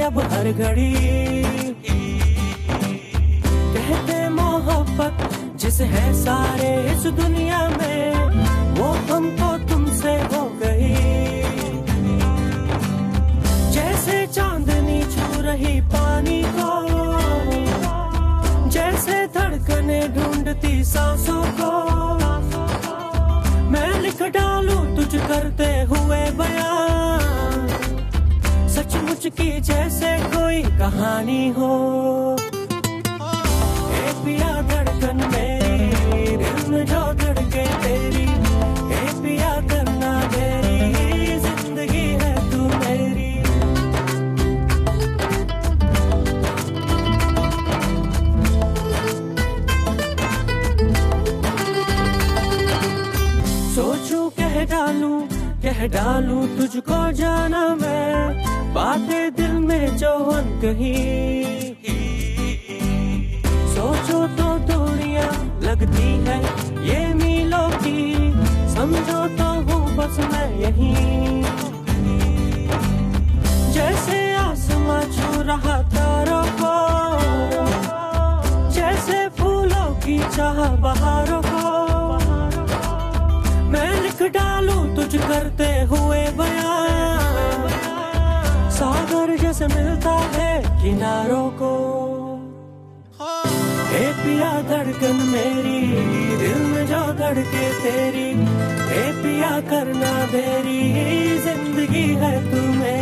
अब हर घड़ी। कहते मोहब्बत जिसे है सारे इस दुनिया में, वो हमको तुमसे हो गई। जैसे चांदनी छू रही पानी को, जैसे धड़कने ढूंढती सांसों को, मैं लिख डालूं तुझ करते हुए बयान, सचमुच की जैसे कोई कहानी हो। ए पिया धड़कन मेरी, दिल में जो धड़के तेरी, ए पिया करना देरी, जिंदगी है तू मेरी। सोचूं कह डालूं तुझको जाना मैं, बातें दिल में जो अन कही। सोचो तो दूरियां लगती है ये मीलों की, समझो तो हूँ बस मैं यहीं। जैसे आसमां छू रहा तारों को, जैसे फूलों की चाह बहारों को, मैं लिख डालूं तुझ करते हुए बयान, सागर जैसे मिलता है किनारों को। ए पिया धड़कन मेरी, दिल में जो धड़के तेरी, ए पिया करना देरी, जिंदगी है तू मेरी।